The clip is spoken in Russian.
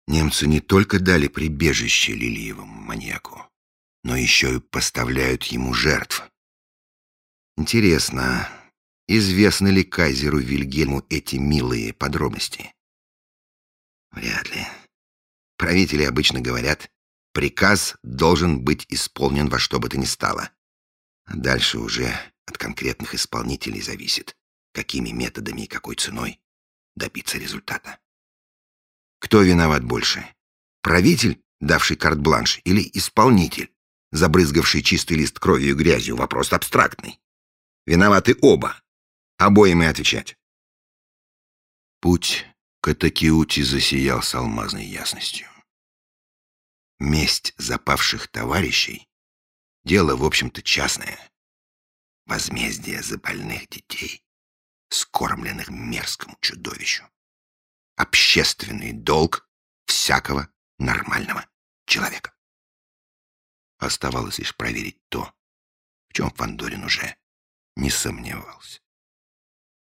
Немцы не только дали прибежище Лилиевому маньяку, но еще и поставляют ему жертв. Интересно, известны ли кайзеру Вильгельму эти милые подробности? Вряд ли. Правители обычно говорят, приказ должен быть исполнен во что бы то ни стало. А дальше уже от конкретных исполнителей зависит, какими методами и какой ценой добиться результата. Кто виноват больше? Правитель, давший карт-бланш, или исполнитель, забрызгавший чистый лист кровью и грязью? Вопрос абстрактный. Виноваты оба. Обоим и отвечать. Путь к Атакиути засиял с алмазной ясностью. Месть запавших товарищей — дело, в общем-то, частное. Возмездие за больных детей, скормленных мерзкому чудовищу. Общественный долг всякого нормального человека. Оставалось лишь проверить то, в чем Фандорин уже не сомневался.